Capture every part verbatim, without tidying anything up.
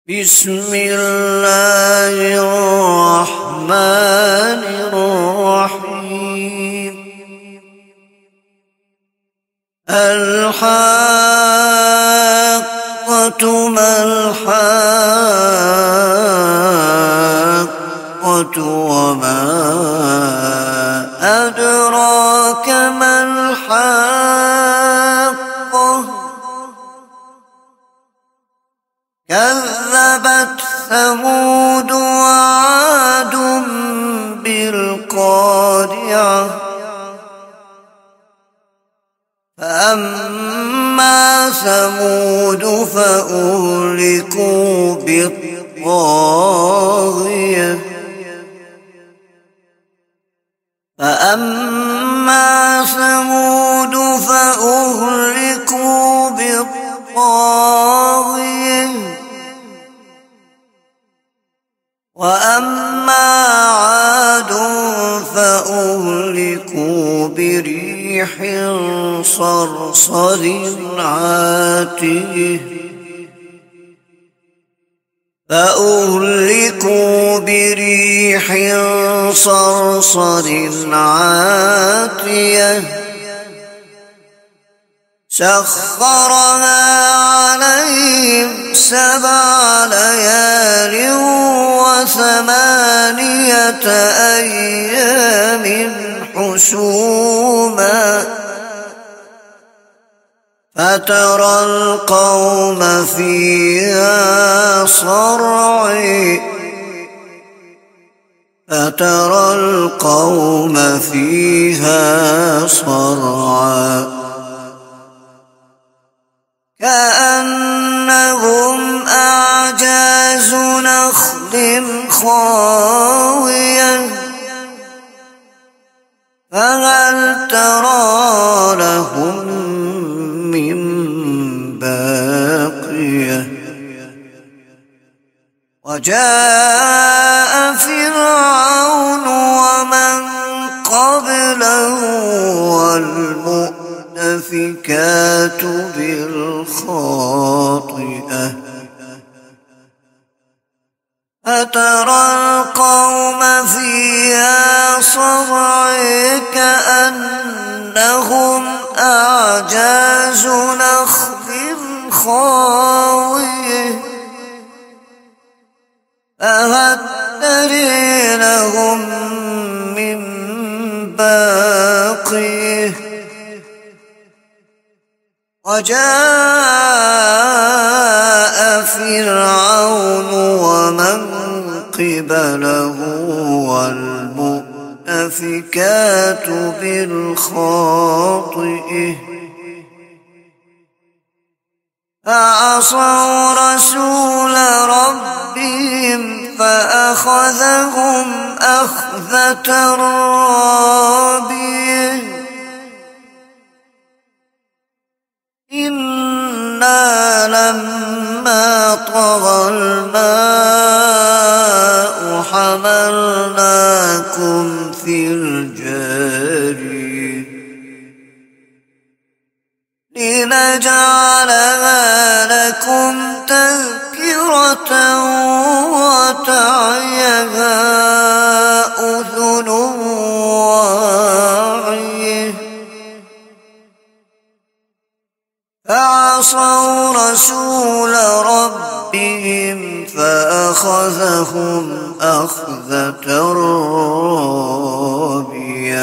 بسم الله الرحمن الرحيم. الحاقة ما الحاقة وما أدراك ما الحاقة. كذبت ثمود وعاد بالقارعة. فأما ثمود فأهلكوا بالطاغية. فأما ثمود فأهلكوا بالطاغية. وأما عاد فأهلكوا بريح صرصر عاتية. فأهلكوا بريح صرصر عاتية سخرها عليهم سبع ليال وثمانية أيام حسوما. فترى القوم فيها صرعى فترى القوم فيها صرعى كأنهم أعجاز نخل خاوية. فهل ترى لهم من باقية. وجاء فرعون ومن قبله والمؤتفكات بالخاطئة. فترى القوم فيها صرعى كأنهم أعجاز نخل خاوية. فهل ترى لهم من باقية. وجاء فرعون ومن قبله والمؤتفكات بالخاطئة. فعصوا رسول ربهم فأخذهم أخذة رابية. إنا لما طغى الماء حملناكم في الجارية لنجعلها لكم تذكرة وتعيها أذن واعية. فعصوا رسول ربهم فأخذهم أخذة رابية.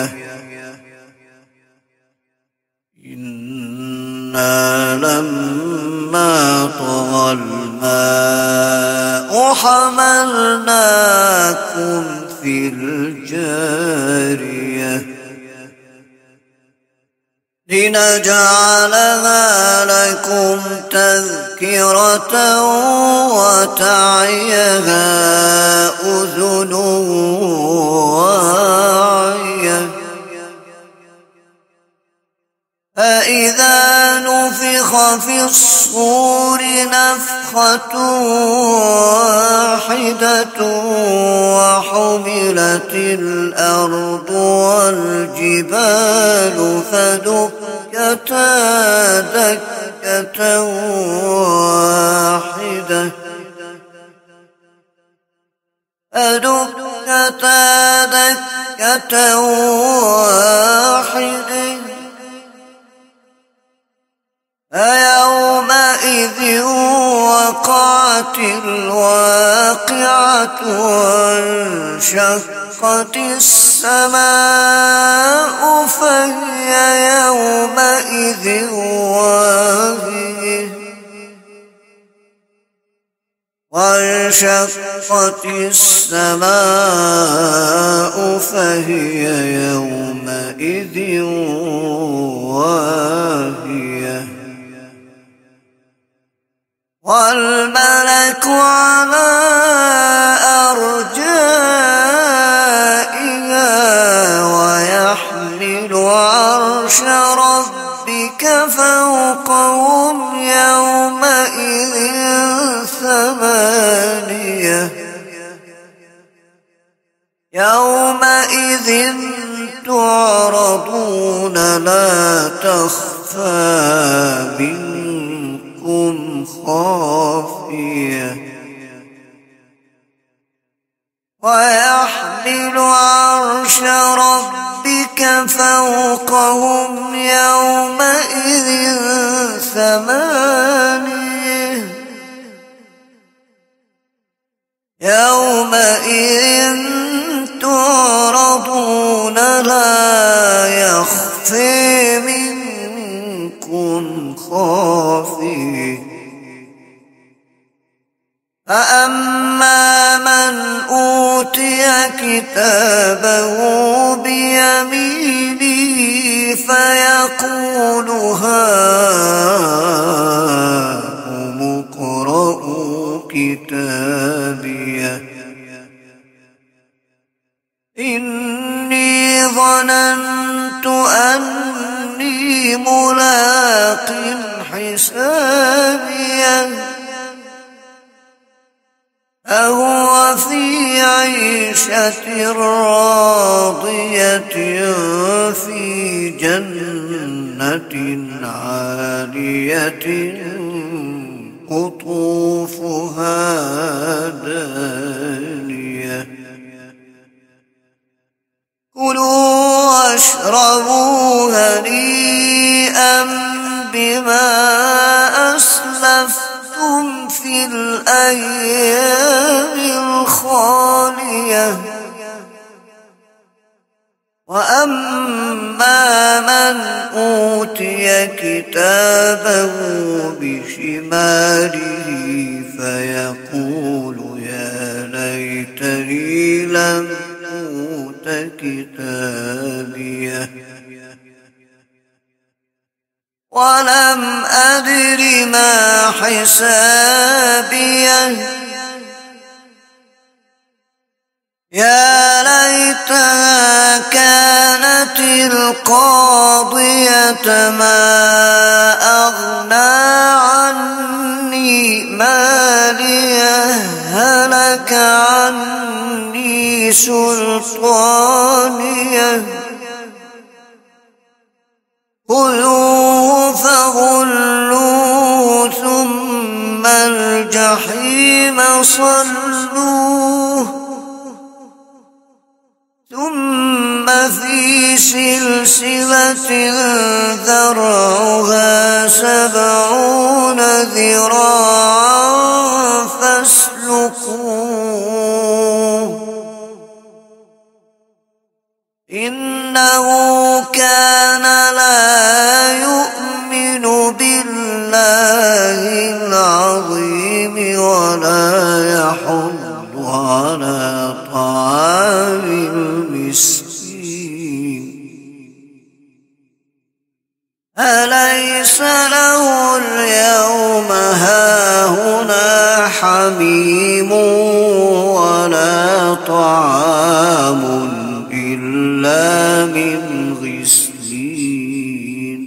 إنا لما طغى الماء حملناكم في الجارية لنجعلها لكم تذكرة وتعيها أذن واعية. فإذا نفخ في الصور نفخة واحدة وحملت الأرض والجبال فدكتا دكة واحدة فدكتا دكة واحدة فيومئذ وقعت الواقعة وانشقت السماء فهي يومئذ واهية وانشقت السماء فهي يومئذ واهية والملك على أرجائها ويحمل عرش ربك فوقهم يومئذ ثمانية يومئذ تعرضون لا تخفى منكم خافية ويحمل عرش ربك فوقهم يومئذ ثمانية يومئذ تعرضون لا يخفي منكم خافي فأما من أوتي كتابه بيمينه فيقول هاؤم اقرءوا كتابيه إني ظننت أني ملاق حسابيه فهو في عيشة راضية في جنة عالية قطوفها دانية كلوا واشربوا هنيئا بما أسلفتم في الأيام الخالية وأما من أوتي كتابه بشماله فيقول يا ليتني لم أوت كتابيه ولم أدر ما حسابيه يا ليتها كانت القاضية ما أغنى عني ماليه هلك عني سلطانيه خذوه فغلوه ثم الجحيم صلوه ثم في سلسلة ذرعها سبعون ذراعا فاسلكوه إنه كان لا يؤمن بالله العظيم ولا يحض على طعام المسكين أليس له اليوم هاهنا حميم ولا طعام إلا من غسلين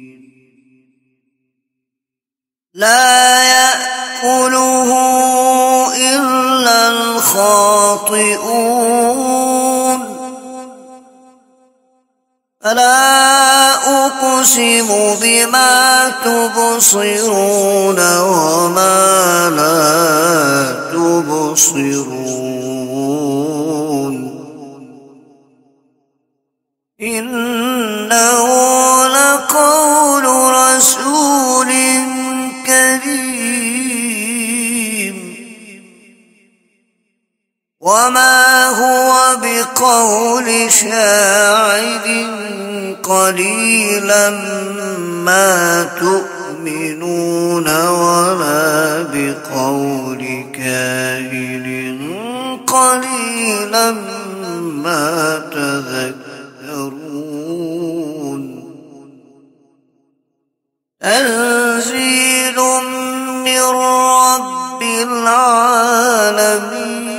لا يأكله إلا الخاطئون فلا أقسم بما تبصرون وما لا تبصرون وما هو بقول شاعر قليلا ما تؤمنون ولا بقول كاهن قليلا ما تذكرون تنزيل من رب العالمين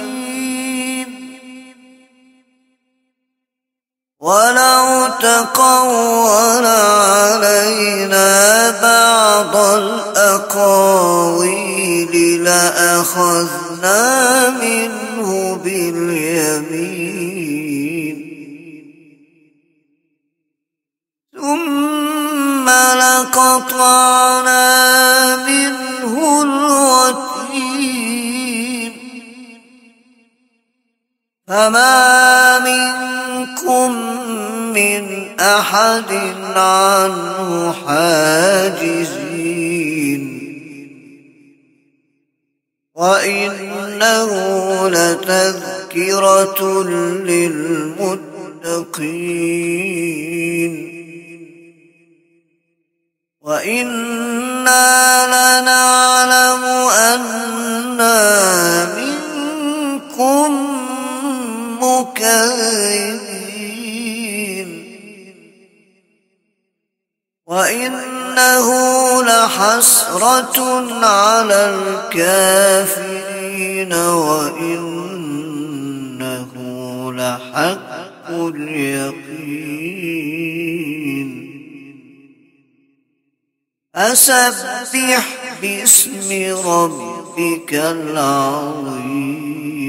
ولو تقول علينا بعض الأقاويل لأخذنا منه باليمين ثم لقطعنا منه الوتين فما منكم من أحد عنه حاجزين وإنه لتذكرة للمتقين وإنا لنعلم أن منكم مكذبين وإنه لحسرة على الكافرين وإنه لحق اليقين فسبح باسم ربك العظيم